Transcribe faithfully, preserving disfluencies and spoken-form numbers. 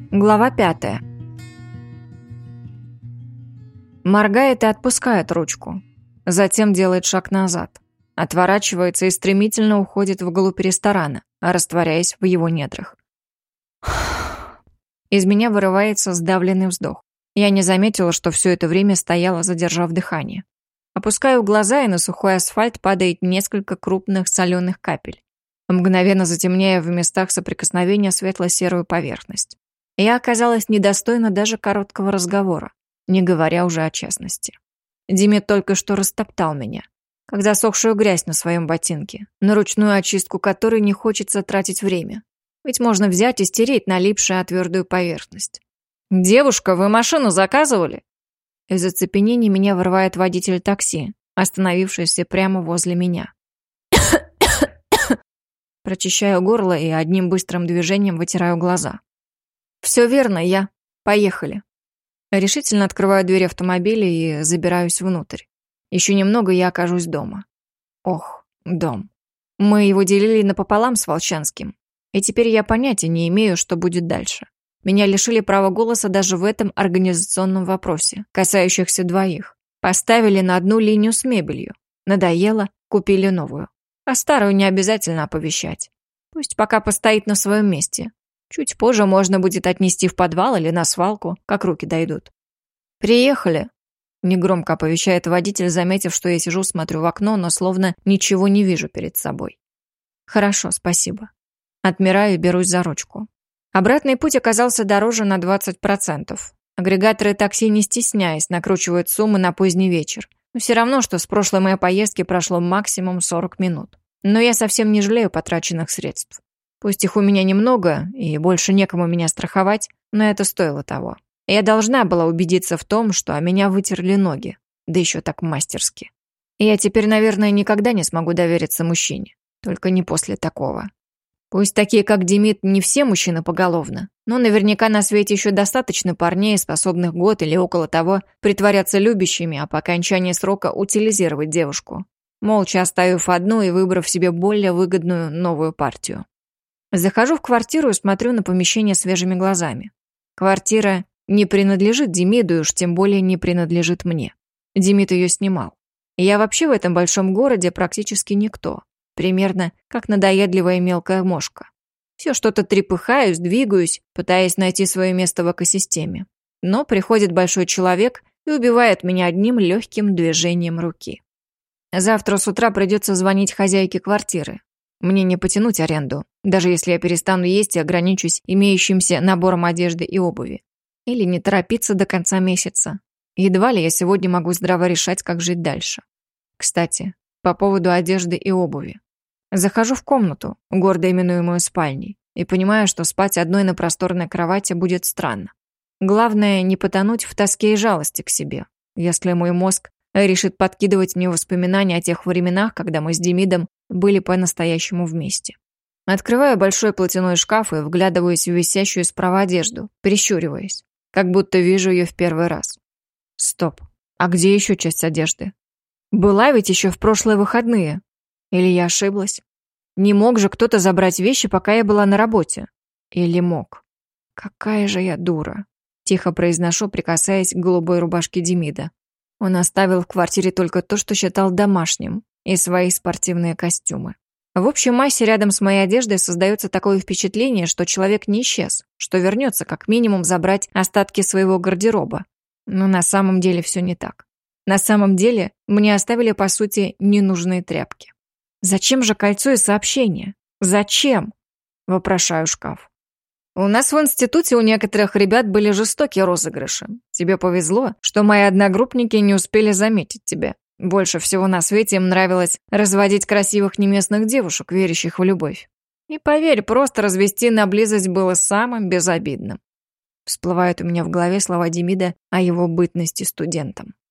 Глава пятая. Моргает и отпускает ручку. Затем делает шаг назад. Отворачивается и стремительно уходит вглубь ресторана, растворяясь в его недрах. Из меня вырывается сдавленный вздох. Я не заметила, что все это время стояла, задержав дыхание. Опускаю глаза, и на сухой асфальт падает несколько крупных соленых капель, мгновенно затемняя в местах соприкосновения светло-серую поверхность. Я оказалась недостойна даже короткого разговора, не говоря уже о честности. Димит только что растоптал меня, как засохшую грязь на своем ботинке, на ручную очистку которой не хочется тратить время. Ведь можно взять и стереть налипшее о твердую поверхность. «Девушка, вы машину заказывали?» Из оцепенения меня вырывает водитель такси, остановившийся прямо возле меня. Прочищаю горло и одним быстрым движением вытираю глаза. «Все верно, я. Поехали». Решительно открываю дверь автомобиля и забираюсь внутрь. Еще немного, и я окажусь дома. Ох, дом. Мы его делили напополам с Волчанским, и теперь я понятия не имею, что будет дальше. Меня лишили права голоса даже в этом организационном вопросе, касающихся двоих. Поставили на одну линию с мебелью. Надоело, купили новую. А старую не обязательно оповещать. Пусть пока постоит на своем месте. Чуть позже можно будет отнести в подвал или на свалку, как руки дойдут. «Приехали», — негромко оповещает водитель, заметив, что я сижу, смотрю в окно, но словно ничего не вижу перед собой. «Хорошо, спасибо». Отмираю и берусь за ручку. Обратный путь оказался дороже на двадцать процентов. Агрегаторы такси, не стесняясь, накручивают суммы на поздний вечер. Но все равно, что с прошлой моей поездки прошло максимум сорок минут. Но я совсем не жалею потраченных средств. Пусть их у меня немного, и больше некому меня страховать, но это стоило того. Я должна была убедиться в том, что о меня вытерли ноги, да еще так мастерски. И я теперь, наверное, никогда не смогу довериться мужчине, только не после такого. Пусть такие, как Демид, не все мужчины поголовно, но наверняка на свете еще достаточно парней, способных год или около того притворяться любящими, а по окончании срока утилизировать девушку, молча оставив одну и выбрав себе более выгодную новую партию. Захожу в квартиру и смотрю на помещение свежими глазами. Квартира не принадлежит Демиду, и уж тем более не принадлежит мне. Демид ее снимал. И я вообще в этом большом городе практически никто. Примерно как надоедливая мелкая мошка. Все что-то трепыхаюсь, двигаюсь, пытаясь найти свое место в экосистеме. Но приходит большой человек и убивает меня одним легким движением руки. Завтра с утра придется звонить хозяйке квартиры. Мне не потянуть аренду, даже если я перестану есть и ограничусь имеющимся набором одежды и обуви. Или не торопиться до конца месяца. Едва ли я сегодня могу здраво решать, как жить дальше. Кстати, по поводу одежды и обуви. Захожу в комнату, гордо именуемую спальней, и понимаю, что спать одной на просторной кровати будет странно. Главное, не потонуть в тоске и жалости к себе, если мой мозг решит подкидывать мне воспоминания о тех временах, когда мы с Демидом были по-настоящему вместе. Открываю большой платяной шкаф и вглядываюсь в висящую справа одежду, прищуриваясь, как будто вижу ее в первый раз. Стоп, а где еще часть одежды? Была ведь еще в прошлые выходные. Или я ошиблась? Не мог же кто-то забрать вещи, пока я была на работе? Или мог? Какая же я дура. Тихо произношу, прикасаясь к голубой рубашке Демида. Он оставил в квартире только то, что считал домашним, и свои спортивные костюмы. В общей массе рядом с моей одеждой создается такое впечатление, что человек не исчез, что вернется как минимум забрать остатки своего гардероба. Но на самом деле все не так. На самом деле мне оставили, по сути, ненужные тряпки. «Зачем же кольцо и сообщение? Зачем?» – вопрошаю шкаф. «У нас в институте у некоторых ребят были жестокие розыгрыши. Тебе повезло, что мои одногруппники не успели заметить тебя. Больше всего на свете им нравилось разводить красивых неместных девушек, верящих в любовь. И поверь, просто развести на близость было самым безобидным». Всплывают у меня в голове слова Демида о его бытности студентом.